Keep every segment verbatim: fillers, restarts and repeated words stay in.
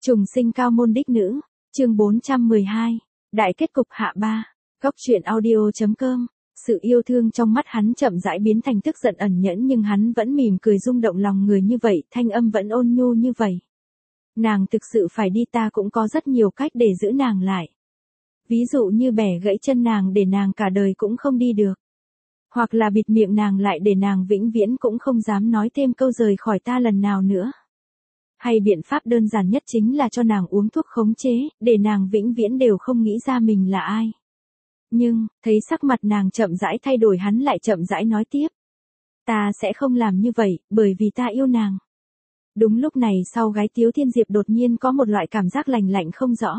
Trùng sinh cao môn đích nữ, chương bốn trăm mười hai, đại kết cục hạ ba, góc truyện audio.com. Sự yêu thương trong mắt hắn chậm rãi biến thành tức giận ẩn nhẫn, nhưng hắn vẫn mỉm cười rung động lòng người như vậy, thanh âm vẫn ôn nhu như vậy. Nàng thực sự phải đi, ta cũng có rất nhiều cách để giữ nàng lại. Ví dụ như bẻ gãy chân nàng để nàng cả đời cũng không đi được. Hoặc là bịt miệng nàng lại để nàng vĩnh viễn cũng không dám nói thêm câu rời khỏi ta lần nào nữa. Hay biện pháp đơn giản nhất chính là cho nàng uống thuốc khống chế, để nàng vĩnh viễn đều không nghĩ ra mình là ai. Nhưng, thấy sắc mặt nàng chậm rãi thay đổi, hắn lại chậm rãi nói tiếp. Ta sẽ không làm như vậy, bởi vì ta yêu nàng. Đúng lúc này sau gái Tiếu Thiên Diệp đột nhiên có một loại cảm giác lành lạnh không rõ.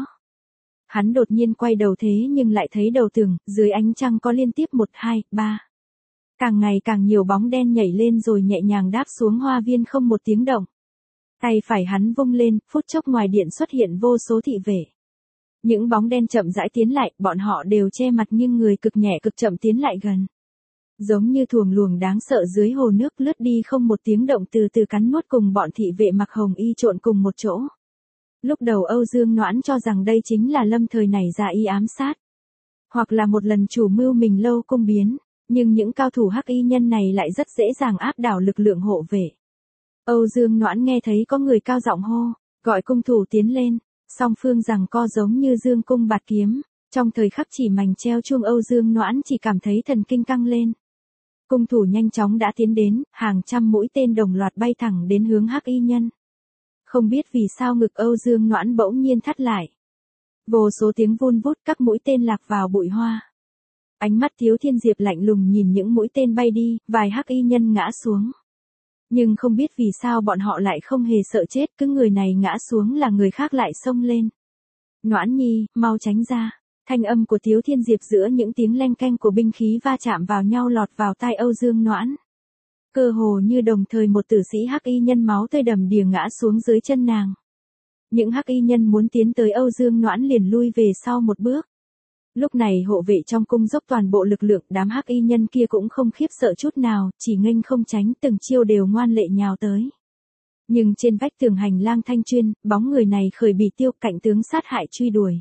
Hắn đột nhiên quay đầu thế nhưng lại thấy đầu tường, dưới ánh trăng có liên tiếp một, hai, ba. Càng ngày càng nhiều bóng đen nhảy lên rồi nhẹ nhàng đáp xuống hoa viên không một tiếng động. Tay phải hắn vung lên, phút chốc ngoài điện xuất hiện vô số thị vệ. Những bóng đen chậm rãi tiến lại, bọn họ đều che mặt nhưng người cực nhẹ cực chậm tiến lại gần. Giống như thuồng luồng đáng sợ dưới hồ nước lướt đi không một tiếng động, từ từ cắn nuốt cùng bọn thị vệ mặc hồng y trộn cùng một chỗ. Lúc đầu Âu Dương Noãn cho rằng đây chính là lâm thời nảy ra ý ám sát. Hoặc là một lần chủ mưu mình lâu cung biến, nhưng những cao thủ hắc y nhân này lại rất dễ dàng áp đảo lực lượng hộ vệ. Âu Dương Noãn nghe thấy có người cao giọng hô, gọi cung thủ tiến lên, song phương giằng co giống như dương cung bạt kiếm, trong thời khắc chỉ mảnh treo chuông Âu Dương Noãn chỉ cảm thấy thần kinh căng lên. Cung thủ nhanh chóng đã tiến đến, hàng trăm mũi tên đồng loạt bay thẳng đến hướng hắc y nhân. Không biết vì sao ngực Âu Dương Noãn bỗng nhiên thắt lại. Vô số tiếng vun vút, các mũi tên lạc vào bụi hoa. Ánh mắt Tiếu Thiên Diệp lạnh lùng nhìn những mũi tên bay đi, vài hắc y nhân ngã xuống. Nhưng không biết vì sao bọn họ lại không hề sợ chết, cứ người này ngã xuống là người khác lại xông lên. Noãn nhi, mau tránh ra. Thanh âm của Tiếu Thiên Diệp giữa những tiếng leng keng của binh khí va chạm vào nhau lọt vào tai Âu Dương Noãn. Cơ hồ như đồng thời một tử sĩ hắc y nhân máu tươi đầm đìa ngã xuống dưới chân nàng. Những hắc y nhân muốn tiến tới Âu Dương Noãn liền lui về sau một bước. Lúc này hộ vệ trong cung dốc toàn bộ lực lượng, đám hắc y nhân kia cũng không khiếp sợ chút nào, chỉ nghênh không tránh, từng chiêu đều ngoan lệ nhào tới. Nhưng trên vách tường hành lang Thanh Chuyên, bóng người này khởi bỉ tiêu, cạnh tướng sát hại truy đuổi.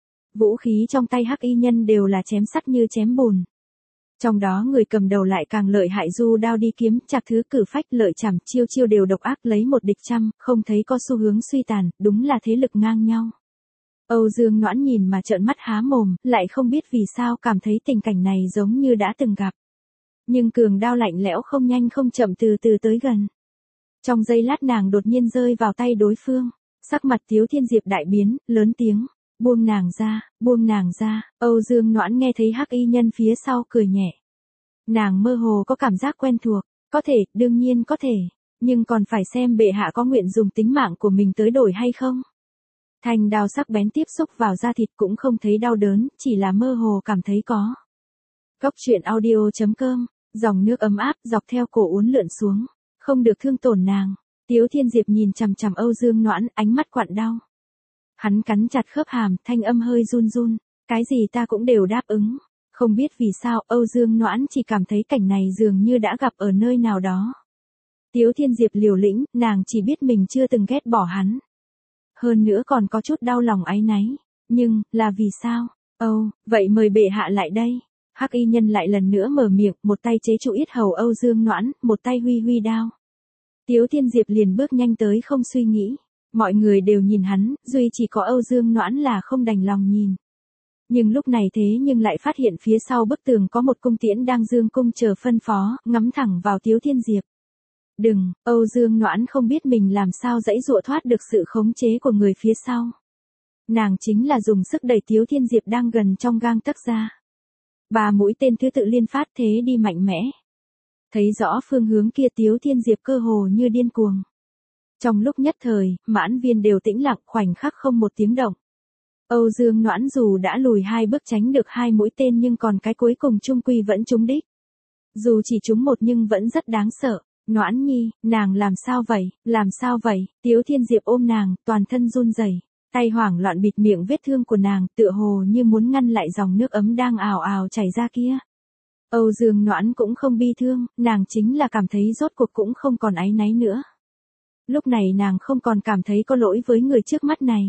Vũ khí trong tay hắc y nhân đều là chém sắt như chém bùn. Trong đó người cầm đầu lại càng lợi hại, du đao đi kiếm, chặt thứ cử phách lợi chảm, chiêu chiêu đều độc ác, lấy một địch trăm, không thấy có xu hướng suy tàn, đúng là thế lực ngang nhau. Âu Dương Noãn nhìn mà trợn mắt há mồm, lại không biết vì sao cảm thấy tình cảnh này giống như đã từng gặp. Nhưng cường đao lạnh lẽo không nhanh không chậm từ từ tới gần. Trong giây lát nàng đột nhiên rơi vào tay đối phương, sắc mặt Tiếu Thiên Diệp đại biến, lớn tiếng, buông nàng ra, buông nàng ra. Âu Dương Noãn nghe thấy hắc y nhân phía sau cười nhẹ. Nàng mơ hồ có cảm giác quen thuộc, có thể, đương nhiên có thể, nhưng còn phải xem bệ hạ có nguyện dùng tính mạng của mình tới đổi hay không. Thanh đao sắc bén tiếp xúc vào da thịt cũng không thấy đau đớn, chỉ là mơ hồ cảm thấy có. Góc truyện audio.com, dòng nước ấm áp dọc theo cổ uốn lượn xuống, không được thương tổn nàng. Tiếu Thiên Diệp nhìn chằm chằm Âu Dương Noãn, ánh mắt quặn đau. Hắn cắn chặt khớp hàm, thanh âm hơi run run, cái gì ta cũng đều đáp ứng. Không biết vì sao Âu Dương Noãn chỉ cảm thấy cảnh này dường như đã gặp ở nơi nào đó. Tiếu Thiên Diệp liều lĩnh, nàng chỉ biết mình chưa từng ghét bỏ hắn. Hơn nữa còn có chút đau lòng áy náy. Nhưng, là vì sao? Âu, vậy mời bệ hạ lại đây. Hắc y nhân lại lần nữa mở miệng, một tay chế trụ yết hầu Âu Dương Noãn, một tay huy huy đao. Tiếu Thiên Diệp liền bước nhanh tới không suy nghĩ. Mọi người đều nhìn hắn, duy chỉ có Âu Dương Noãn là không đành lòng nhìn. Nhưng lúc này thế nhưng lại phát hiện phía sau bức tường có một cung tiễn đang dương cung chờ phân phó, ngắm thẳng vào Tiếu Thiên Diệp. Đừng, Âu Dương Noãn không biết mình làm sao dãy dụa thoát được sự khống chế của người phía sau. Nàng chính là dùng sức đẩy Tiếu Thiên Diệp đang gần trong gang tấc ra. Ba mũi tên thứ tự liên phát thế đi mạnh mẽ. Thấy rõ phương hướng kia Tiếu Thiên Diệp cơ hồ như điên cuồng. Trong lúc nhất thời, mãn viên đều tĩnh lặng, khoảnh khắc không một tiếng động. Âu Dương Noãn dù đã lùi hai bước tránh được hai mũi tên nhưng còn cái cuối cùng chung quy vẫn trúng đích. Dù chỉ trúng một nhưng vẫn rất đáng sợ. Noãn nhi, nàng làm sao vậy, làm sao vậy? Tiếu Thiên Diệp ôm nàng, toàn thân run rẩy, tay hoảng loạn bịt miệng vết thương của nàng, tựa hồ như muốn ngăn lại dòng nước ấm đang ào ào chảy ra kia. Âu Dương Noãn cũng không bi thương, nàng chính là cảm thấy rốt cuộc cũng không còn áy náy nữa. Lúc này nàng không còn cảm thấy có lỗi với người trước mắt này.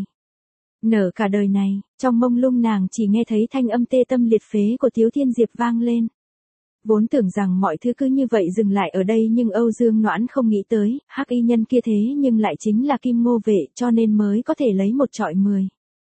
Nở cả đời này, trong mông lung nàng chỉ nghe thấy thanh âm tê tâm liệt phế của Tiếu Thiên Diệp vang lên. Vốn tưởng rằng mọi thứ cứ như vậy dừng lại ở đây nhưng Âu Dương Noãn không nghĩ tới, hắc y nhân kia thế nhưng lại chính là Kim Ngô Vệ cho nên mới có thể lấy một trọi mười.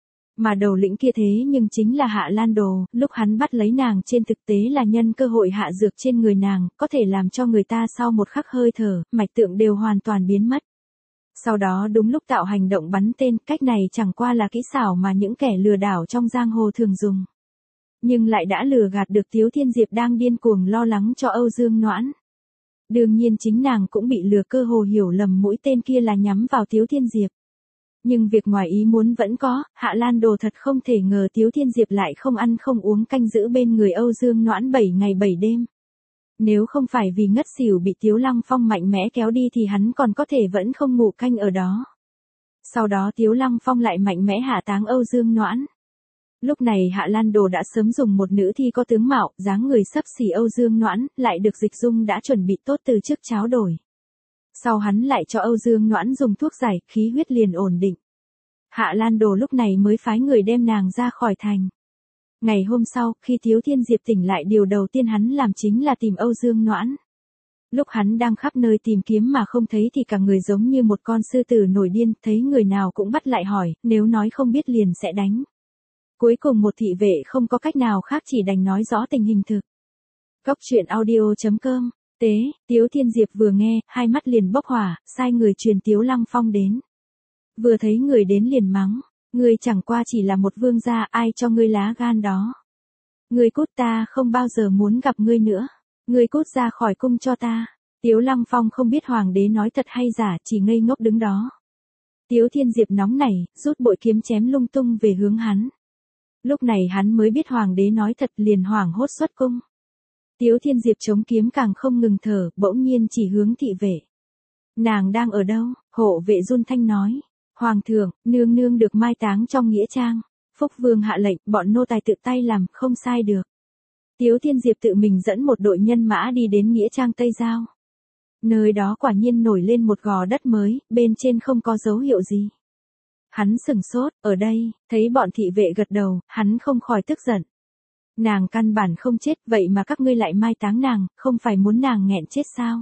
Mà đầu lĩnh kia thế nhưng chính là Hạ Lan Đồ, lúc hắn bắt lấy nàng trên thực tế là nhân cơ hội hạ dược trên người nàng, có thể làm cho người ta sau một khắc hơi thở, mạch tượng đều hoàn toàn biến mất. Sau đó đúng lúc tạo hành động bắn tên, cách này chẳng qua là kỹ xảo mà những kẻ lừa đảo trong giang hồ thường dùng. Nhưng lại đã lừa gạt được Tiếu Thiên Diệp đang điên cuồng lo lắng cho Âu Dương Noãn. Đương nhiên chính nàng cũng bị lừa, cơ hồ hiểu lầm mũi tên kia là nhắm vào Tiếu Thiên Diệp. Nhưng việc ngoài ý muốn vẫn có, Hạ Lan Đồ thật không thể ngờ Tiếu Thiên Diệp lại không ăn không uống canh giữ bên người Âu Dương Noãn bảy ngày bảy đêm. Nếu không phải vì ngất xỉu bị Tiếu Lăng Phong mạnh mẽ kéo đi thì hắn còn có thể vẫn không ngủ canh ở đó. Sau đó Tiếu Lăng Phong lại mạnh mẽ hạ táng Âu Dương Noãn. Lúc này Hạ Lan Đồ đã sớm dùng một nữ thi có tướng mạo, dáng người xấp xỉ Âu Dương Noãn, lại được Dịch Dung đã chuẩn bị tốt từ trước cháo đổi. Sau hắn lại cho Âu Dương Noãn dùng thuốc giải, khí huyết liền ổn định. Hạ Lan Đồ lúc này mới phái người đem nàng ra khỏi thành. Ngày hôm sau, khi Tiếu Thiên Diệp tỉnh lại điều đầu tiên hắn làm chính là tìm Âu Dương Noãn. Lúc hắn đang khắp nơi tìm kiếm mà không thấy thì cả người giống như một con sư tử nổi điên, thấy người nào cũng bắt lại hỏi, nếu nói không biết liền sẽ đánh. Cuối cùng một thị vệ không có cách nào khác chỉ đành nói rõ tình hình thực. Cốc truyện audio chấm com, tế, Tiếu Thiên Diệp vừa nghe, hai mắt liền bốc hỏa, sai người truyền Tiếu Lăng Phong đến. Vừa thấy người đến liền mắng, ngươi chẳng qua chỉ là một vương gia, ai cho ngươi lá gan đó. Ngươi cút, ta không bao giờ muốn gặp ngươi nữa. Ngươi cút ra khỏi cung cho ta. Tiếu Lăng Phong không biết hoàng đế nói thật hay giả, chỉ ngây ngốc đứng đó. Tiếu Thiên Diệp nóng nảy, rút bội kiếm chém lung tung về hướng hắn. Lúc này hắn mới biết hoàng đế nói thật, liền hoảng hốt xuất cung. Tiếu Thiên Diệp chống kiếm càng không ngừng thở, bỗng nhiên chỉ hướng thị vệ. Nàng đang ở đâu? Hộ vệ run thanh nói. Hoàng thượng, nương nương được mai táng trong nghĩa trang. Phúc Vương hạ lệnh, bọn nô tài tự tay làm, không sai được. Tiếu Thiên Diệp tự mình dẫn một đội nhân mã đi đến nghĩa trang Tây Giao. Nơi đó quả nhiên nổi lên một gò đất mới, bên trên không có dấu hiệu gì. Hắn sửng sốt, ở đây, thấy bọn thị vệ gật đầu, hắn không khỏi tức giận. Nàng căn bản không chết, vậy mà các ngươi lại mai táng nàng, không phải muốn nàng nghẹn chết sao?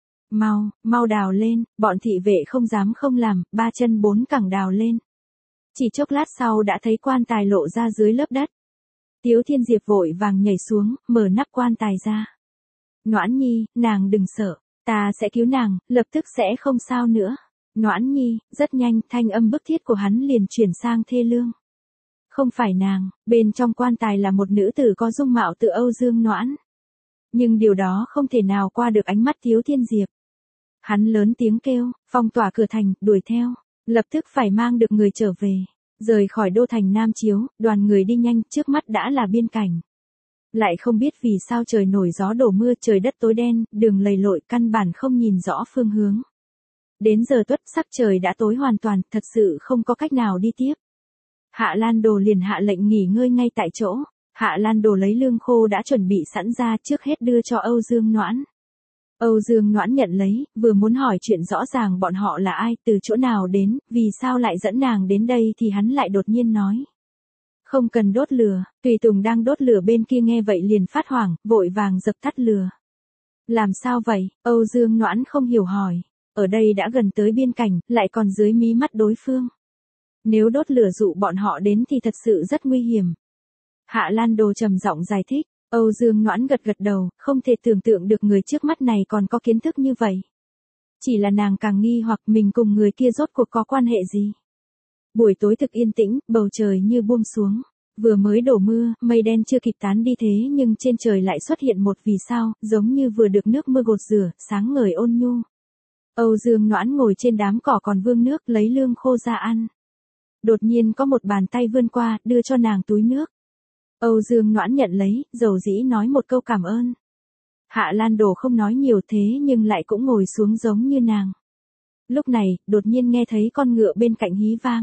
Mau, mau đào lên, bọn thị vệ không dám không làm, ba chân bốn cẳng đào lên. Chỉ chốc lát sau đã thấy quan tài lộ ra dưới lớp đất. Tiếu Thiên Diệp vội vàng nhảy xuống, mở nắp quan tài ra. Noãn Nhi, nàng đừng sợ, ta sẽ cứu nàng, lập tức sẽ không sao nữa. Noãn Nhi, rất nhanh, thanh âm bức thiết của hắn liền chuyển sang thê lương. Không phải nàng, bên trong quan tài là một nữ tử có dung mạo tự Âu Dương Noãn. Nhưng điều đó không thể nào qua được ánh mắt Tiếu Thiên Diệp. Hắn lớn tiếng kêu, phong tỏa cửa thành, đuổi theo, lập tức phải mang được người trở về. Rời khỏi đô thành Nam Chiếu, đoàn người đi nhanh, trước mắt đã là biên cảnh. Lại không biết vì sao trời nổi gió đổ mưa, trời đất tối đen, đường lầy lội, căn bản không nhìn rõ phương hướng. Đến giờ tuất sắc trời đã tối hoàn toàn, thật sự không có cách nào đi tiếp. Hạ Lan Đồ liền hạ lệnh nghỉ ngơi ngay tại chỗ. Hạ Lan Đồ lấy lương khô đã chuẩn bị sẵn ra, trước hết đưa cho Âu Dương Noãn. Âu Dương Noãn nhận lấy, vừa muốn hỏi chuyện rõ ràng bọn họ là ai, từ chỗ nào đến, vì sao lại dẫn nàng đến đây thì hắn lại đột nhiên nói. Không cần đốt lửa, Tùy Tùng đang đốt lửa bên kia nghe vậy liền phát hoảng, vội vàng dập tắt lửa. Làm sao vậy? Âu Dương Noãn không hiểu hỏi. Ở đây đã gần tới biên cảnh, lại còn dưới mí mắt đối phương. Nếu đốt lửa dụ bọn họ đến thì thật sự rất nguy hiểm. Hạ Lan Đồ trầm giọng giải thích. Âu Dương Noãn gật gật đầu, không thể tưởng tượng được người trước mắt này còn có kiến thức như vậy. Chỉ là nàng càng nghi hoặc mình cùng người kia rốt cuộc có quan hệ gì. Buổi tối thực yên tĩnh, bầu trời như buông xuống. Vừa mới đổ mưa, mây đen chưa kịp tán đi thế nhưng trên trời lại xuất hiện một vì sao, giống như vừa được nước mưa gột rửa, sáng ngời ôn nhu. Âu Dương Noãn ngồi trên đám cỏ còn vương nước lấy lương khô ra ăn. Đột nhiên có một bàn tay vươn qua, đưa cho nàng túi nước. Âu Dương Noãn nhận lấy, dầu dĩ nói một câu cảm ơn. Hạ Lan Đồ không nói nhiều thế nhưng lại cũng ngồi xuống giống như nàng. Lúc này, đột nhiên nghe thấy con ngựa bên cạnh hí vang.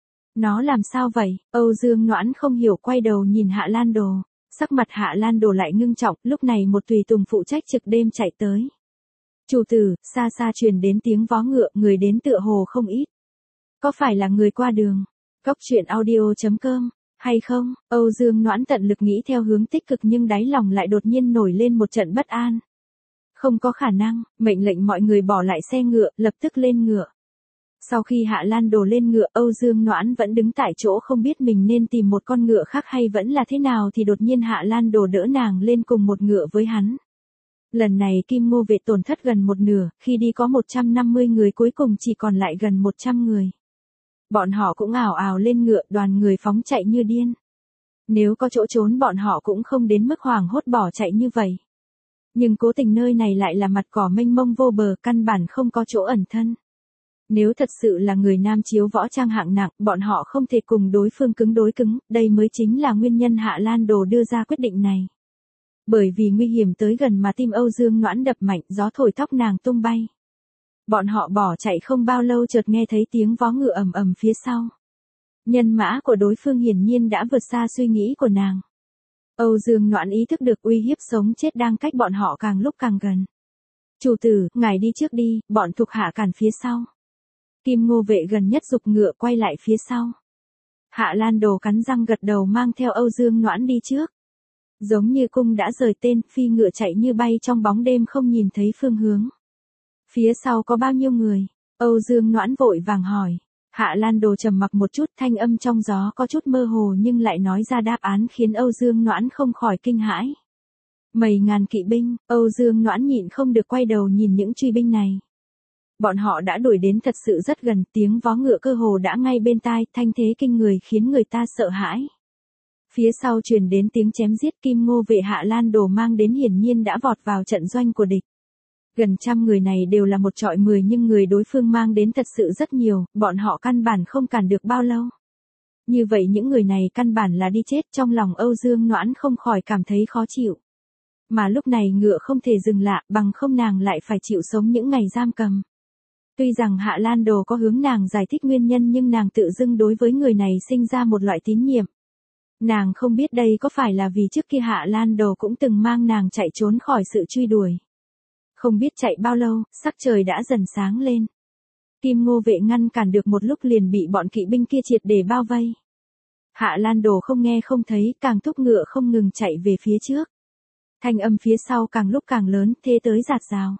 Nó làm sao vậy? Âu Dương Noãn không hiểu quay đầu nhìn Hạ Lan Đồ. Sắc mặt Hạ Lan Đồ lại ngưng trọng, lúc này một tùy tùng phụ trách trực đêm chạy tới. Chủ tử, xa xa truyền đến tiếng vó ngựa, người đến tựa hồ không ít. Có phải là người qua đường? Cốc truyện audio chấm com, hay không? Âu Dương Noãn tận lực nghĩ theo hướng tích cực nhưng đáy lòng lại đột nhiên nổi lên một trận bất an. Không có khả năng, mệnh lệnh mọi người bỏ lại xe ngựa, lập tức lên ngựa. Sau khi Hạ Lan Đồ lên ngựa, Âu Dương Noãn vẫn đứng tại chỗ không biết mình nên tìm một con ngựa khác hay vẫn là thế nào thì đột nhiên Hạ Lan Đồ đỡ nàng lên cùng một ngựa với hắn. Lần này Kim Ngô vệ tổn thất gần một nửa, khi đi có một trăm năm mươi người cuối cùng chỉ còn lại gần một trăm người. Bọn họ cũng ào ào lên ngựa, đoàn người phóng chạy như điên. Nếu có chỗ trốn bọn họ cũng không đến mức hoảng hốt bỏ chạy như vậy. Nhưng cố tình nơi này lại là mặt cỏ mênh mông vô bờ, căn bản không có chỗ ẩn thân. Nếu thật sự là người nam chiếu võ trang hạng nặng, bọn họ không thể cùng đối phương cứng đối cứng, đây mới chính là nguyên nhân Hạ Lan Đồ đưa ra quyết định này. Bởi vì nguy hiểm tới gần mà tim Âu Dương Noãn đập mạnh, gió thổi tóc nàng tung bay. Bọn họ bỏ chạy không bao lâu chợt nghe thấy tiếng vó ngựa ầm ầm phía sau. Nhân mã của đối phương hiển nhiên đã vượt xa suy nghĩ của nàng. Âu Dương Noãn ý thức được uy hiếp sống chết đang cách bọn họ càng lúc càng gần. Chủ tử, ngài đi trước đi, bọn thuộc hạ cản phía sau. Kim Ngô vệ gần nhất giục ngựa quay lại phía sau. Hạ Lan Đồ cắn răng gật đầu mang theo Âu Dương Noãn đi trước. Giống như cung đã rời tên, phi ngựa chạy như bay trong bóng đêm không nhìn thấy phương hướng. Phía sau có bao nhiêu người? Âu Dương Noãn vội vàng hỏi. Hạ Lan Đồ trầm mặc một chút, thanh âm trong gió có chút mơ hồ nhưng lại nói ra đáp án khiến Âu Dương Noãn không khỏi kinh hãi. Mấy ngàn kỵ binh. Âu Dương Noãn nhịn không được quay đầu nhìn những truy binh này. Bọn họ đã đuổi đến thật sự rất gần, tiếng vó ngựa cơ hồ đã ngay bên tai, thanh thế kinh người khiến người ta sợ hãi. Phía sau truyền đến tiếng chém giết, Kim Ngô vệ Hạ Lan Đồ mang đến hiển nhiên đã vọt vào trận doanh của địch. Gần trăm người này đều là một trọi mười nhưng người đối phương mang đến thật sự rất nhiều, bọn họ căn bản không cản được bao lâu. Như vậy những người này căn bản là đi chết, trong lòng Âu Dương Noãn không khỏi cảm thấy khó chịu. Mà lúc này ngựa không thể dừng lại, bằng không nàng lại phải chịu sống những ngày giam cầm. Tuy rằng Hạ Lan Đồ có hướng nàng giải thích nguyên nhân nhưng nàng tự dưng đối với người này sinh ra một loại tín nhiệm. Nàng không biết đây có phải là vì trước kia Hạ Lan Đồ cũng từng mang nàng chạy trốn khỏi sự truy đuổi. Không biết chạy bao lâu, sắc trời đã dần sáng lên. Kim Ngô vệ ngăn cản được một lúc liền bị bọn kỵ binh kia triệt để bao vây. Hạ Lan Đồ không nghe không thấy, càng thúc ngựa không ngừng chạy về phía trước. Thanh âm phía sau càng lúc càng lớn, thế tới rạt rào.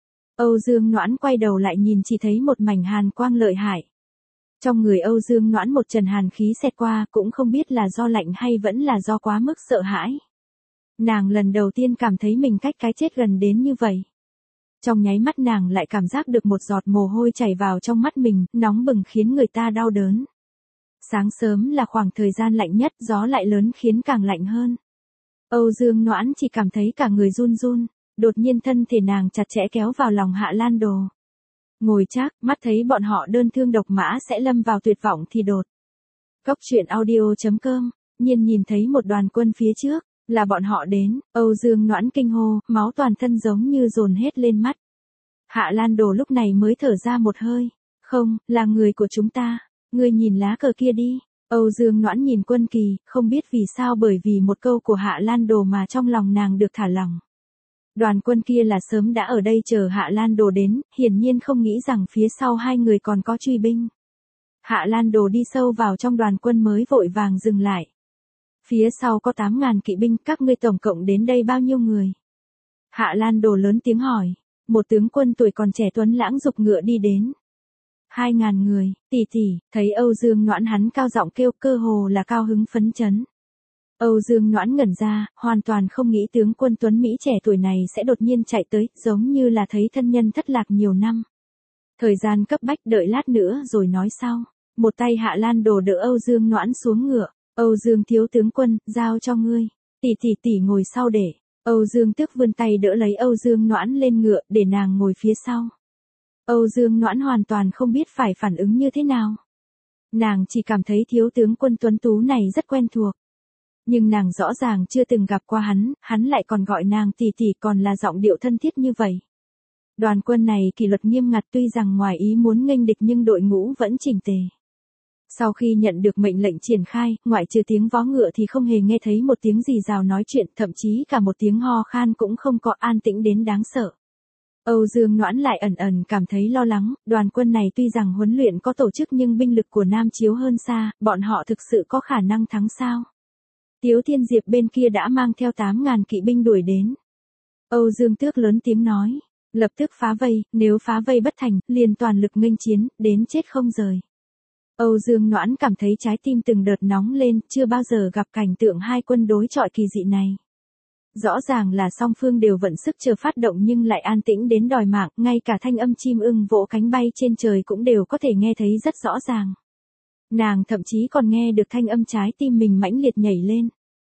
Âu Dương Noãn quay đầu lại nhìn chỉ thấy một mảnh hàn quang lợi hại. Trong người Âu Dương Noãn một trần hàn khí xẹt qua, cũng không biết là do lạnh hay vẫn là do quá mức sợ hãi. Nàng lần đầu tiên cảm thấy mình cách cái chết gần đến như vậy. Trong nháy mắt nàng lại cảm giác được một giọt mồ hôi chảy vào trong mắt mình, nóng bừng khiến người ta đau đớn. Sáng sớm là khoảng thời gian lạnh nhất, gió lại lớn khiến càng lạnh hơn. Âu Dương Noãn chỉ cảm thấy cả người run run, đột nhiên thân thể nàng chặt chẽ kéo vào lòng Hạ Lan Đồ. Ngồi chắc, mắt thấy bọn họ đơn thương độc mã sẽ lâm vào tuyệt vọng thì đột. Cốc truyện audio chấm com, nhiên nhìn thấy một đoàn quân phía trước, là bọn họ đến, Âu Dương Noãn kinh hô, máu toàn thân giống như dồn hết lên mắt. Hạ Lan Đồ lúc này mới thở ra một hơi, không, là người của chúng ta, ngươi nhìn lá cờ kia đi. Âu Dương Noãn nhìn quân kỳ, không biết vì sao bởi vì một câu của Hạ Lan Đồ mà trong lòng nàng được thả lỏng. Đoàn quân kia là sớm đã ở đây chờ Hạ Lan Đồ đến, hiển nhiên không nghĩ rằng phía sau hai người còn có truy binh. Hạ Lan Đồ đi sâu vào trong đoàn quân mới vội vàng dừng lại. Phía sau có tám ngàn kỵ binh, các ngươi tổng cộng đến đây bao nhiêu người? Hạ Lan Đồ lớn tiếng hỏi, một tướng quân tuổi còn trẻ tuấn lãng giục ngựa đi đến. Hai ngàn người, tỷ tỷ, thấy Âu Dương Noãn hắn cao giọng kêu, cơ hồ là cao hứng phấn chấn. Âu Dương Noãn ngẩn ra, hoàn toàn không nghĩ tướng quân tuấn Mỹ trẻ tuổi này sẽ đột nhiên chạy tới, giống như là thấy thân nhân thất lạc nhiều năm. Thời gian cấp bách, đợi lát nữa rồi nói sau. Một tay Hạ Lan Đồ đỡ Âu Dương Noãn xuống ngựa, Âu Dương thiếu tướng quân, giao cho ngươi, tỷ tỷ tỷ ngồi sau để. Âu Dương Tước vươn tay đỡ lấy Âu Dương Noãn lên ngựa, để nàng ngồi phía sau. Âu Dương Noãn hoàn toàn không biết phải phản ứng như thế nào. Nàng chỉ cảm thấy thiếu tướng quân tuấn tú này rất quen thuộc. Nhưng nàng rõ ràng chưa từng gặp qua hắn, hắn lại còn gọi nàng tỷ tỷ, còn là giọng điệu thân thiết như vậy. Đoàn quân này kỷ luật nghiêm ngặt, tuy rằng ngoài ý muốn nghênh địch nhưng đội ngũ vẫn chỉnh tề. Sau khi nhận được mệnh lệnh triển khai, ngoại trừ tiếng vó ngựa thì không hề nghe thấy một tiếng gì rào nói chuyện, thậm chí cả một tiếng ho khan cũng không có, an tĩnh đến đáng sợ. Âu Dương Noãn lại ẩn ẩn cảm thấy lo lắng, đoàn quân này tuy rằng huấn luyện có tổ chức nhưng binh lực của Nam Chiếu hơn xa, bọn họ thực sự có khả năng thắng sao? Tiếu Thiên Diệp bên kia đã mang theo tám ngàn kỵ binh đuổi đến. Âu Dương Tước lớn tiếng nói, lập tức phá vây, nếu phá vây bất thành, liền toàn lực nghênh chiến, đến chết không rời. Âu Dương Noãn cảm thấy trái tim từng đợt nóng lên, chưa bao giờ gặp cảnh tượng hai quân đối chọi kỳ dị này. Rõ ràng là song phương đều vận sức chờ phát động nhưng lại an tĩnh đến đòi mạng, ngay cả thanh âm chim ưng vỗ cánh bay trên trời cũng đều có thể nghe thấy rất rõ ràng. Nàng thậm chí còn nghe được thanh âm trái tim mình mãnh liệt nhảy lên.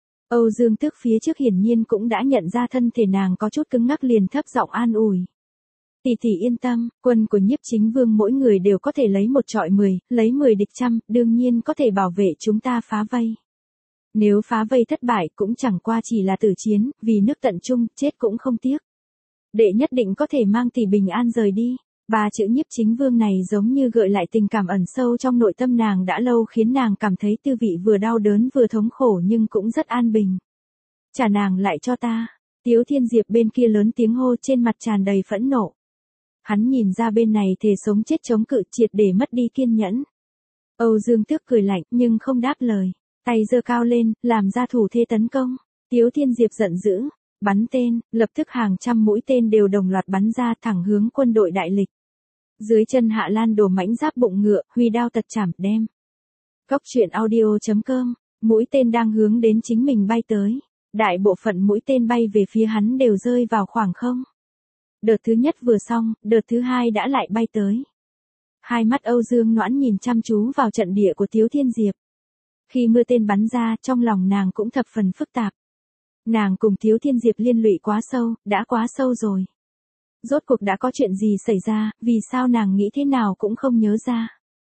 Âu Dương Tước phía trước hiển nhiên cũng đã nhận ra thân thể nàng có chút cứng ngắc, liền thấp giọng an ủi. Tỷ tỷ yên tâm, quân của Nhiếp Chính Vương mỗi người đều có thể lấy một trọi mười, lấy mười địch trăm, đương nhiên có thể bảo vệ chúng ta phá vây. Nếu phá vây thất bại cũng chẳng qua chỉ là tử chiến, vì nước tận trung, chết cũng không tiếc. Đệ nhất định có thể mang tỷ bình an rời đi. Ba chữ Nhiếp Chính Vương này giống như gợi lại tình cảm ẩn sâu trong nội tâm nàng đã lâu, khiến nàng cảm thấy tư vị vừa đau đớn vừa thống khổ nhưng cũng rất an bình. Trả nàng lại cho ta. Tiếu Thiên Diệp bên kia lớn tiếng hô, trên mặt tràn đầy phẫn nộ. Hắn nhìn ra bên này thề sống chết chống cự, triệt để mất đi kiên nhẫn. Âu Dương Tước cười lạnh nhưng không đáp lời. Tay giơ cao lên, làm ra thủ thế tấn công. Tiếu Thiên Diệp giận dữ, bắn tên, lập tức hàng trăm mũi tên đều đồng loạt bắn ra thẳng hướng quân đội đại lịch. Dưới chân Hạ Lan Đồ mãnh giáp bụng ngựa, huy đao tật chảm đem. Cốc truyện audio chấm com, mũi tên đang hướng đến chính mình bay tới. Đại bộ phận mũi tên bay về phía hắn đều rơi vào khoảng không. Đợt thứ nhất vừa xong, đợt thứ hai đã lại bay tới. Hai mắt Âu Dương Noãn nhìn chăm chú vào trận địa của Tiếu Thiên Diệp. Khi mưa tên bắn ra, trong lòng nàng cũng thập phần phức tạp. Nàng cùng Tiếu Thiên Diệp liên lụy quá sâu, đã quá sâu rồi. Rốt cuộc đã có chuyện gì xảy ra, vì sao nàng nghĩ thế nào cũng không nhớ ra.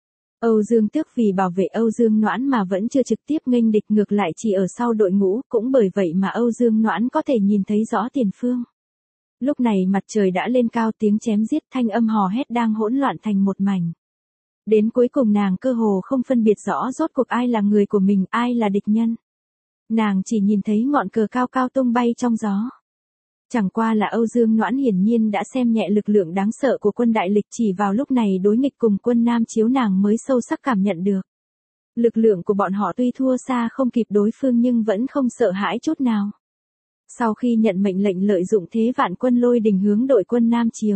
Âu Dương Tước vì bảo vệ Âu Dương Noãn mà vẫn chưa trực tiếp nghênh địch, ngược lại chỉ ở sau đội ngũ, cũng bởi vậy mà Âu Dương Noãn có thể nhìn thấy rõ tiền phương. Lúc này mặt trời đã lên cao, tiếng chém giết, thanh âm hò hét đang hỗn loạn thành một mảnh. Đến cuối cùng nàng cơ hồ không phân biệt rõ rốt cuộc ai là người của mình, ai là địch nhân. Nàng chỉ nhìn thấy ngọn cờ cao cao tung bay trong gió. Chẳng qua là Âu Dương Noãn hiển nhiên đã xem nhẹ lực lượng đáng sợ của quân đại lịch, chỉ vào lúc này đối nghịch cùng quân Nam Chiếu nàng mới sâu sắc cảm nhận được. Lực lượng của bọn họ tuy thua xa không kịp đối phương nhưng vẫn không sợ hãi chút nào. Sau khi nhận mệnh lệnh lợi dụng thế vạn quân lôi đình hướng đội quân Nam Chiếu.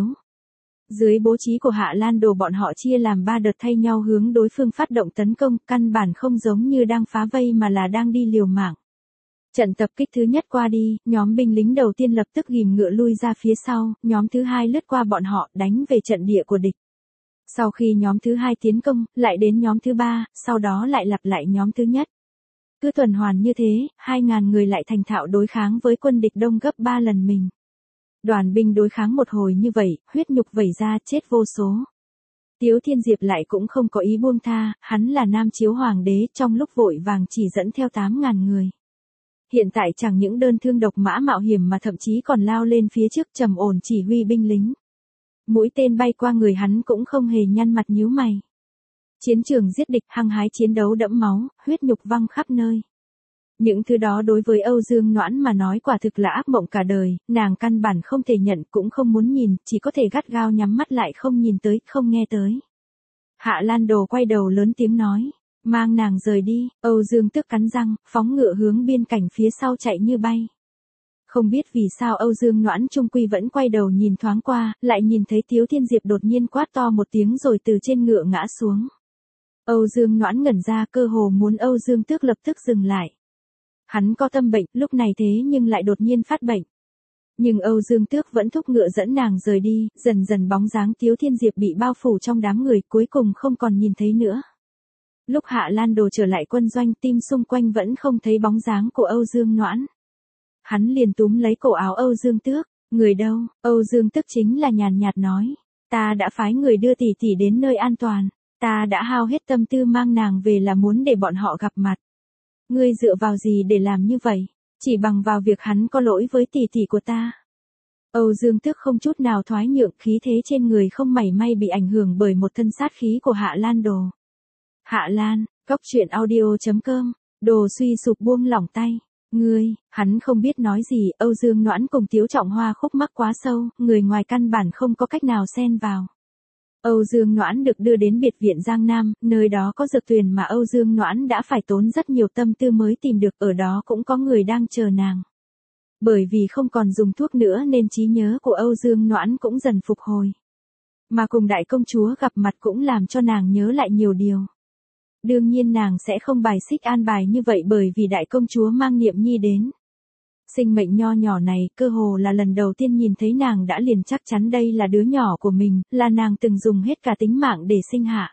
Dưới bố trí của Hạ Lan Đồ bọn họ chia làm ba đợt thay nhau hướng đối phương phát động tấn công, căn bản không giống như đang phá vây mà là đang đi liều mạng. Trận tập kích thứ nhất qua đi, nhóm binh lính đầu tiên lập tức ghìm ngựa lui ra phía sau, nhóm thứ hai lướt qua bọn họ đánh về trận địa của địch. Sau khi nhóm thứ hai tiến công, lại đến nhóm thứ ba, sau đó lại lặp lại nhóm thứ nhất. Cứ tuần hoàn như thế, hai ngàn người lại thành thạo đối kháng với quân địch đông gấp ba lần mình. Đoàn binh đối kháng một hồi như vậy, huyết nhục vẩy ra, chết vô số. Tiếu Thiên Diệp lại cũng không có ý buông tha, hắn là Nam Chiếu Hoàng đế, trong lúc vội vàng chỉ dẫn theo tám ngàn người. Hiện tại chẳng những đơn thương độc mã mạo hiểm mà thậm chí còn lao lên phía trước trầm ổn chỉ huy binh lính. Mũi tên bay qua người hắn cũng không hề nhăn mặt nhíu mày. Chiến trường giết địch, hăng hái chiến đấu đẫm máu, huyết nhục văng khắp nơi. Những thứ đó đối với Âu Dương Noãn mà nói quả thực là ác mộng cả đời, nàng căn bản không thể nhận cũng không muốn nhìn, chỉ có thể gắt gao nhắm mắt lại không nhìn tới, không nghe tới. Hạ Lan Đồ quay đầu lớn tiếng nói, mang nàng rời đi. Âu Dương Tước cắn răng, phóng ngựa hướng biên cảnh phía sau chạy như bay. Không biết vì sao Âu Dương Noãn trung quy vẫn quay đầu nhìn thoáng qua, lại nhìn thấy Tiếu Thiên Diệp đột nhiên quát to một tiếng rồi từ trên ngựa ngã xuống. Âu Dương Noãn ngẩn ra, cơ hồ muốn Âu Dương Tước lập tức dừng lại. Hắn có tâm bệnh, lúc này thế nhưng lại đột nhiên phát bệnh. Nhưng Âu Dương Tước vẫn thúc ngựa dẫn nàng rời đi, dần dần bóng dáng Tiếu Thiên Diệp bị bao phủ trong đám người, cuối cùng không còn nhìn thấy nữa. Lúc Hạ Lan Đồ trở lại quân doanh, tim xung quanh vẫn không thấy bóng dáng của Âu Dương Noãn. Hắn liền túm lấy cổ áo Âu Dương Tước, người đâu? Âu Dương Tước chính là nhàn nhạt nói, ta đã phái người đưa tỷ tỷ đến nơi an toàn, ta đã hao hết tâm tư mang nàng về là muốn để bọn họ gặp mặt. Ngươi dựa vào gì để làm như vậy? Chỉ bằng vào việc hắn có lỗi với tỷ tỷ của ta. Âu Dương Tước không chút nào thoái nhượng, khí thế trên người không mảy may bị ảnh hưởng bởi một thân sát khí của Hạ Lan Đồ. Hạ Lan, cốc truyện audio chấm com, Đồ suy sụp buông lỏng tay. Ngươi, hắn không biết nói gì, Âu Dương Noãn cùng Tiếu Trọng Hoa khúc mắc quá sâu, người ngoài căn bản không có cách nào xen vào. Âu Dương Noãn được đưa đến biệt viện Giang Nam, nơi đó có dược tuyền mà Âu Dương Noãn đã phải tốn rất nhiều tâm tư mới tìm được, ở đó cũng có người đang chờ nàng. Bởi vì không còn dùng thuốc nữa nên trí nhớ của Âu Dương Noãn cũng dần phục hồi. Mà cùng đại công chúa gặp mặt cũng làm cho nàng nhớ lại nhiều điều. Đương nhiên nàng sẽ không bài xích an bài như vậy bởi vì đại công chúa mang Niệm Nhi đến. Sinh mệnh nho nhỏ này cơ hồ là lần đầu tiên nhìn thấy nàng đã liền chắc chắn đây là đứa nhỏ của mình, là nàng từng dùng hết cả tính mạng để sinh hạ.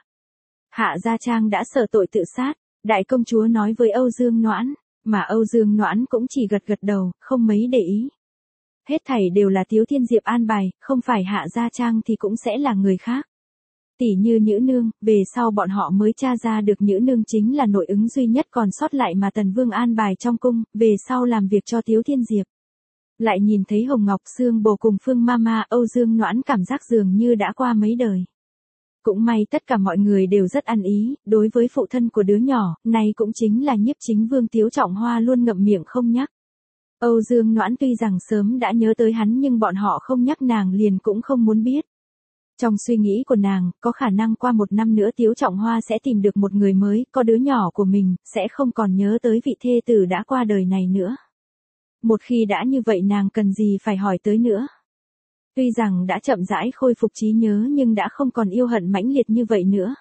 Hạ Gia Trang đã sợ tội tự sát, đại công chúa nói với Âu Dương Noãn, mà Âu Dương Noãn cũng chỉ gật gật đầu, không mấy để ý. Hết thảy đều là Tiếu Thiên Diệp an bài, không phải Hạ Gia Trang thì cũng sẽ là người khác. Tỷ như Nhữ Nương, về sau bọn họ mới tra ra được Nhữ Nương chính là nội ứng duy nhất còn sót lại mà Tần Vương an bài trong cung, về sau làm việc cho Tiếu Thiên Diệp. Lại nhìn thấy Hồng Ngọc Sương Bồ cùng Phương Mama, Âu Dương Noãn cảm giác dường như đã qua mấy đời. Cũng may tất cả mọi người đều rất ăn ý, đối với phụ thân của đứa nhỏ, này cũng chính là Nhiếp Chính Vương Tiếu Trọng Hoa luôn ngậm miệng không nhắc. Âu Dương Noãn tuy rằng sớm đã nhớ tới hắn nhưng bọn họ không nhắc nàng liền cũng không muốn biết. Trong suy nghĩ của nàng, có khả năng qua một năm nữa Tiếu Trọng Hoa sẽ tìm được một người mới, có đứa nhỏ của mình, sẽ không còn nhớ tới vị thê tử đã qua đời này nữa. Một khi đã như vậy nàng cần gì phải hỏi tới nữa. Tuy rằng đã chậm rãi khôi phục trí nhớ nhưng đã không còn yêu hận mãnh liệt như vậy nữa.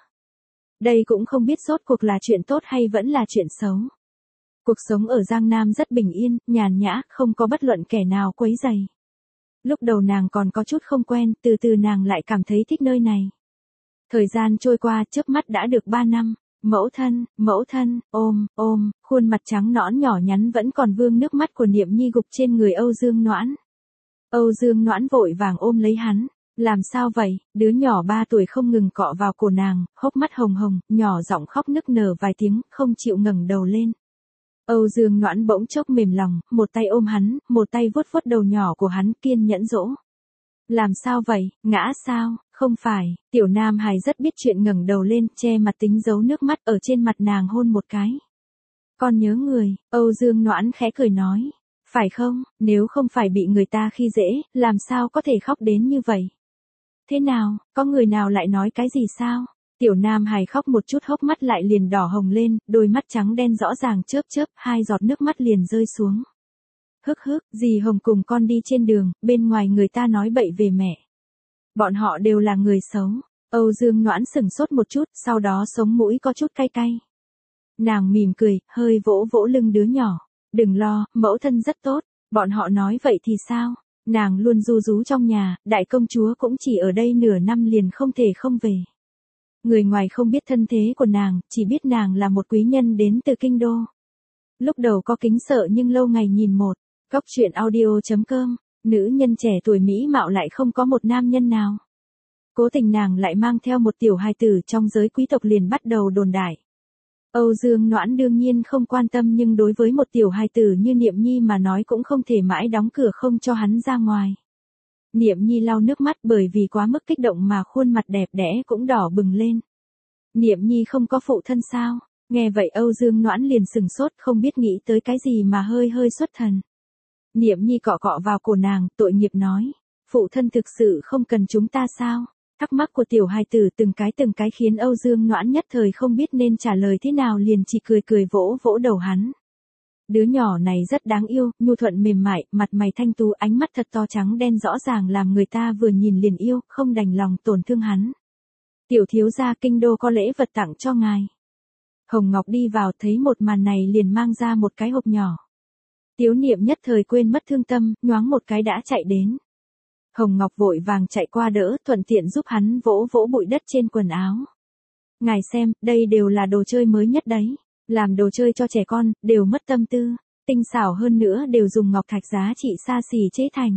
Đây cũng không biết rốt cuộc là chuyện tốt hay vẫn là chuyện xấu. Cuộc sống ở Giang Nam rất bình yên, nhàn nhã, không có bất luận kẻ nào quấy rầy. Lúc đầu nàng còn có chút không quen, từ từ nàng lại cảm thấy thích nơi này. Thời gian trôi qua, chớp mắt đã được ba năm. Mẫu thân, mẫu thân, ôm, ôm, khuôn mặt trắng nõn nhỏ nhắn vẫn còn vương nước mắt của Niệm Nhi gục trên người Âu Dương Noãn. Âu Dương Noãn vội vàng ôm lấy hắn. Làm sao vậy, đứa nhỏ ba tuổi không ngừng cọ vào cổ nàng, hốc mắt hồng hồng, nhỏ giọng khóc nức nở vài tiếng, không chịu ngẩng đầu lên. Âu Dương Noãn bỗng chốc mềm lòng, một tay ôm hắn, một tay vuốt vuốt đầu nhỏ của hắn kiên nhẫn dỗ. Làm sao vậy, ngã sao, không phải, tiểu nam hài rất biết chuyện ngẩng đầu lên, che mặt tính giấu nước mắt ở trên mặt nàng hôn một cái. Con nhớ người, Âu Dương Noãn khẽ cười nói, phải không, nếu không phải bị người ta khi dễ, làm sao có thể khóc đến như vậy. Thế nào, có người nào lại nói cái gì sao? Tiểu Nam Hài khóc một chút hốc mắt lại liền đỏ hồng lên, đôi mắt trắng đen rõ ràng chớp chớp, hai giọt nước mắt liền rơi xuống. Hức hức, dì Hồng cùng con đi trên đường, bên ngoài người ta nói bậy về mẹ. Bọn họ đều là người xấu. Âu Dương Noãn sững sốt một chút, sau đó sống mũi có chút cay cay. Nàng mỉm cười, hơi vỗ vỗ lưng đứa nhỏ. Đừng lo, mẫu thân rất tốt. Bọn họ nói vậy thì sao? Nàng luôn ru rú trong nhà, đại công chúa cũng chỉ ở đây nửa năm liền không thể không về. Người ngoài không biết thân thế của nàng, chỉ biết nàng là một quý nhân đến từ kinh đô. Lúc đầu có kính sợ nhưng lâu ngày nhìn một. Góc truyện audio chấm com, nữ nhân trẻ tuổi mỹ mạo lại không có một nam nhân nào. Cố tình nàng lại mang theo một tiểu hài tử trong giới quý tộc liền bắt đầu đồn đại. Âu Dương Noãn đương nhiên không quan tâm nhưng đối với một tiểu hài tử như Niệm Nhi mà nói cũng không thể mãi đóng cửa không cho hắn ra ngoài. Niệm Nhi lau nước mắt bởi vì quá mức kích động mà khuôn mặt đẹp đẽ cũng đỏ bừng lên. Niệm Nhi không có phụ thân sao? Nghe vậy Âu Dương Noãn liền sừng sốt không biết nghĩ tới cái gì mà hơi hơi xuất thần. Niệm Nhi cọ cọ vào cổ nàng, tội nghiệp nói. Phụ thân thực sự không cần chúng ta sao? Thắc mắc của tiểu hài tử từng cái từng cái khiến Âu Dương Noãn nhất thời không biết nên trả lời thế nào liền chỉ cười cười vỗ vỗ đầu hắn. Đứa nhỏ này rất đáng yêu, nhu thuận mềm mại, mặt mày thanh tú, ánh mắt thật to trắng đen rõ ràng làm người ta vừa nhìn liền yêu, không đành lòng tổn thương hắn. Tiểu thiếu gia kinh đô có lễ vật tặng cho ngài. Hồng Ngọc đi vào thấy một màn này liền mang ra một cái hộp nhỏ. Tiếu Niệm nhất thời quên mất thương tâm, nhoáng một cái đã chạy đến. Hồng Ngọc vội vàng chạy qua đỡ, thuận tiện giúp hắn vỗ vỗ bụi đất trên quần áo. Ngài xem, đây đều là đồ chơi mới nhất đấy. Làm đồ chơi cho trẻ con, đều mất tâm tư. Tinh xảo hơn nữa đều dùng ngọc thạch giá trị xa xỉ chế thành.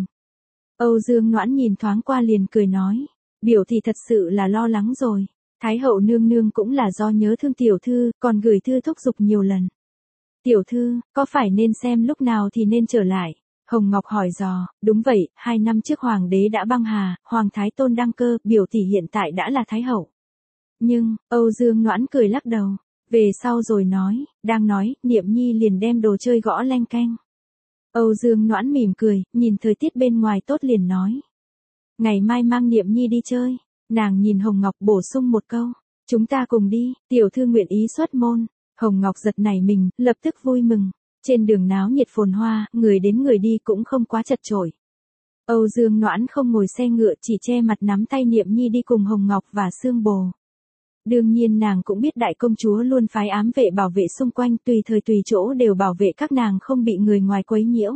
Âu Dương Noãn nhìn thoáng qua liền cười nói. Biểu thì thật sự là lo lắng rồi. Thái hậu nương nương cũng là do nhớ thương tiểu thư, còn gửi thư thúc giục nhiều lần. Tiểu thư, có phải nên xem lúc nào thì nên trở lại? Hồng Ngọc hỏi dò, đúng vậy, hai năm trước hoàng đế đã băng hà, hoàng thái tôn đăng cơ, biểu tỷ hiện tại đã là thái hậu. Nhưng, Âu Dương Noãn cười lắc đầu. Về sau rồi nói, đang nói, Niệm Nhi liền đem đồ chơi gõ leng keng. Âu Dương Noãn mỉm cười, nhìn thời tiết bên ngoài tốt liền nói. Ngày mai mang Niệm Nhi đi chơi. Nàng nhìn Hồng Ngọc bổ sung một câu. Chúng ta cùng đi, tiểu thư nguyện ý xuất môn. Hồng Ngọc giật nảy mình, lập tức vui mừng. Trên đường náo nhiệt phồn hoa, người đến người đi cũng không quá chật chội. Âu Dương Noãn không ngồi xe ngựa, chỉ che mặt nắm tay Niệm Nhi đi cùng Hồng Ngọc và Sương Bồ. Đương nhiên nàng cũng biết đại công chúa luôn phái ám vệ bảo vệ xung quanh, tùy thời tùy chỗ đều bảo vệ các nàng không bị người ngoài quấy nhiễu.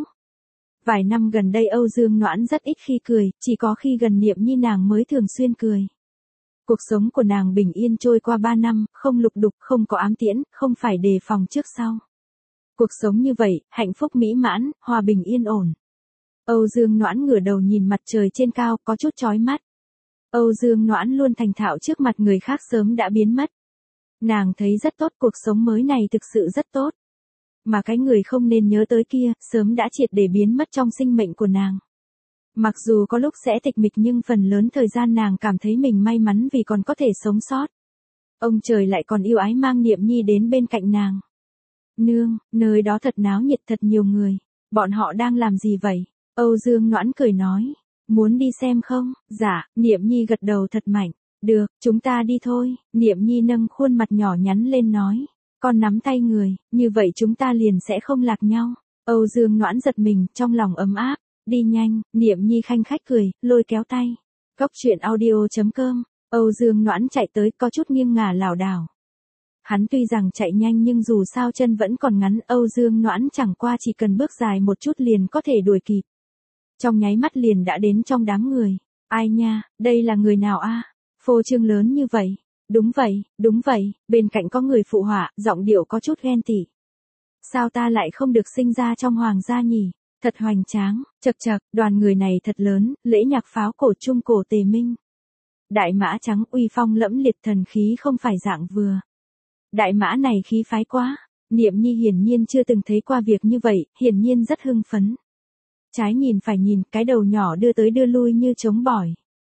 Vài năm gần đây Âu Dương Noãn rất ít khi cười, chỉ có khi gần Niệm Nhi nàng mới thường xuyên cười. Cuộc sống của nàng bình yên trôi qua ba năm, không lục đục, không có ám tiễn, không phải đề phòng trước sau. Cuộc sống như vậy, hạnh phúc mỹ mãn, hòa bình yên ổn. Âu Dương Noãn ngửa đầu nhìn mặt trời trên cao, có chút chói mắt. Âu Dương Noãn luôn thành thạo trước mặt người khác sớm đã biến mất. Nàng thấy rất tốt, cuộc sống mới này thực sự rất tốt. Mà cái người không nên nhớ tới kia, sớm đã triệt để biến mất trong sinh mệnh của nàng. Mặc dù có lúc sẽ tịch mịch nhưng phần lớn thời gian nàng cảm thấy mình may mắn vì còn có thể sống sót. Ông trời lại còn yêu ái mang Niệm Nhi đến bên cạnh nàng. Nương, nơi đó thật náo nhiệt, thật nhiều người. Bọn họ đang làm gì vậy? Âu Dương Noãn cười nói. Muốn đi xem không? Dạ, Niệm Nhi gật đầu thật mạnh. Được, chúng ta đi thôi. Niệm Nhi nâng khuôn mặt nhỏ nhắn lên nói. Con nắm tay người, như vậy chúng ta liền sẽ không lạc nhau. Âu Dương Noãn giật mình, trong lòng ấm áp. Đi nhanh, Niệm Nhi khanh khách cười, lôi kéo tay. Cốc truyện audio chấm com. Âu Dương Noãn chạy tới, có chút nghiêng ngả lảo đảo. Hắn tuy rằng chạy nhanh nhưng dù sao chân vẫn còn ngắn, Âu Dương Noãn chẳng qua chỉ cần bước dài một chút liền có thể đuổi kịp. Trong nháy mắt liền đã đến trong đám người. Ai nha, đây là người nào a? Phô trương lớn như vậy. Đúng vậy, đúng vậy, bên cạnh có người phụ họa, giọng điệu có chút ghen tị. Sao ta lại không được sinh ra trong hoàng gia nhỉ? Thật hoành tráng, chật chật, đoàn người này thật lớn, lễ nhạc pháo cổ trung cổ tề minh. Đại mã trắng uy phong lẫm liệt, thần khí không phải dạng vừa. Đại mã này khí phái quá. Niệm Nhi hiển nhiên chưa từng thấy qua việc như vậy, hiển nhiên rất hưng phấn. Trái nhìn phải nhìn, cái đầu nhỏ đưa tới đưa lui như trống bỏi.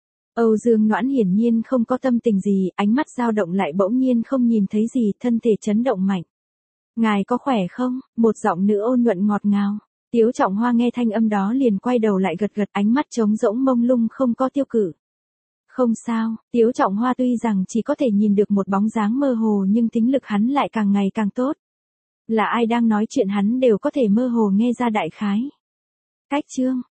Âu Dương Noãn hiển nhiên không có tâm tình gì, ánh mắt dao động lại bỗng nhiên không nhìn thấy gì, thân thể chấn động mạnh. Ngài có khỏe không? Một giọng nữ ôn nhuận ngọt ngào. Tiếu Trọng Hoa nghe thanh âm đó liền quay đầu lại gật gật, ánh mắt trống rỗng mông lung không có tiêu cự. Không sao, Tiếu Trọng Hoa tuy rằng chỉ có thể nhìn được một bóng dáng mơ hồ nhưng tính lực hắn lại càng ngày càng tốt. Là ai đang nói chuyện hắn đều có thể mơ hồ nghe ra đại khái. Cách chương